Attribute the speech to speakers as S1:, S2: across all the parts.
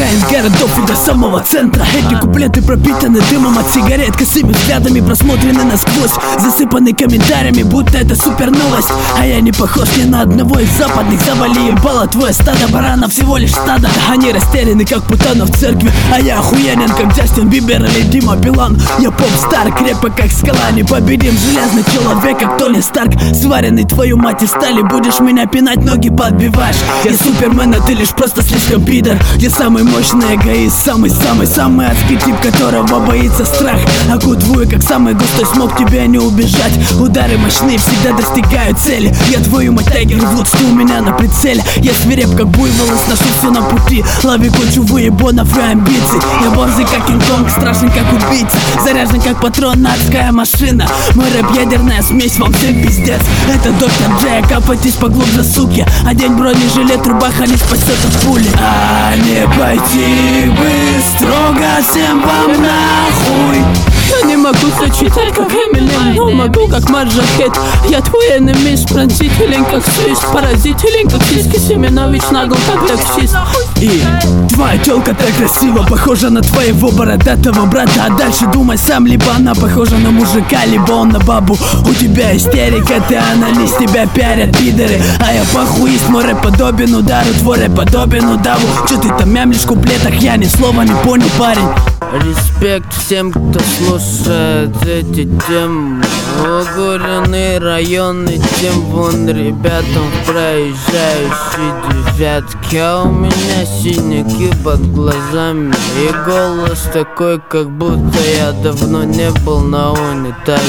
S1: из городов и до самого центра. Эти куплеты пропитаны дымом от сигарет, косыми взглядами просмотрены насквозь, засыпаны комментариями, будто это супер новость. А я не похож ни на одного из западных. Завали ебало твое стадо баранов, всего лишь стадо. Они растеряны как путана в церкви, а я охуенен как Джастин Бибер или Дима Билан. Я поп-стар, крепок как скала, непобедим железный человек как Тони Старк. Сваренный твою мать из стали, будешь меня пинать, ноги подбиваешь. Я супермен, а ты лишь просто слишком пидор. Я самый мощный эгоист, самый адский тип, которого боится страх. Окутываю как самый густой смог, тебе не убежать. Удары мощные всегда достигают цели. Я твою мать Тайгер Вудс, ты у меня на прицеле. Я свиреп как буйвол и сношу все на пути. Лови кучу выебонов и амбиций. Я борзый как Кинг-Конг, страшный как убийца, заряжен как патрон, адская машина. Мой рэп ядерная смесь, вам всем пиздец. Это доктор Джей, копайтесь поглубже, суки. Одень бронежилет, рубаха не спасет от пули. А не пойти бы строго всем вам нахуй.
S2: Я не могу зачитать как Эминем, но могу как Маджахет. Я твой энемис, пронзителен как свист, поразителен как Сиски Семенович, нагл как таксист.
S1: И твоя тёлка так красиво, похожа на твоего бородатого брата. А дальше думай сам, либо она похожа на мужика, либо он на бабу. У тебя истерика, ты анализ, тебя пиарят пидоры. А я похуист, мой рэп подобен удару, твой рэп подобен удаву. Чё ты там мямлишь в куплетах, я ни слова не понял, парень.
S3: Респект всем, кто слушает эти темы. Огуренный районный тем, вон ребятам в проезжающей девятке. А у меня синяки под глазами и голос такой, как будто я давно не был на унитазе.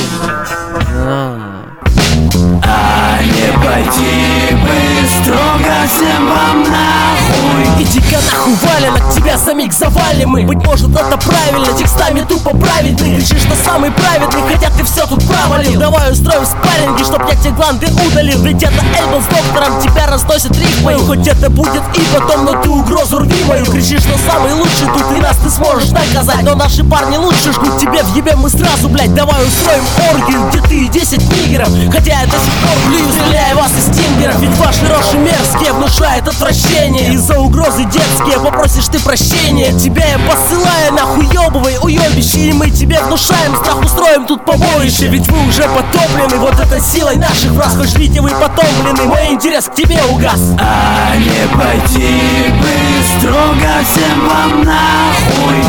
S1: А не пойти бы строго всем вам нахуй.
S4: Иди-ка нахуй, валенок, тебя самих завалим мы. Быть может это правильно, текстами тупо править. Ты кричишь, что самый праведный, хотя ты все тут провалил. Давай устроим спарринги, чтоб я те гланды удалил. Ведь это Эльбл с доктором тебя разносит рифмой. Хоть это будет и потом, но ты угрозу рви мою. Кричишь, что самый лучший тут, и нас ты сможешь наказать. Но наши парни лучше жгут, тебе въебем мы сразу, блять. Давай устроим оргию, где ты и 10 нигеров. Хотя я до сих пор блюю, стреляя вас из тингеров. Ведь ваши рожи мерзкие внушают отвращение. Из-за угрозы детские попросишь ты прощения. Тебя я посылаю на хуёбовой уёбище. И мы тебе внушаем страх, устроим тут побоище. Ведь вы уже потоплены вот этой силой наших враз. Хоть ждите вы потомлены, мой интерес к тебе угас.
S1: А не пойти бы строго всем вам нахуй.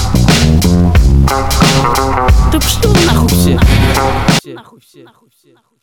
S2: Да что нахуй все?
S3: Нахуй все.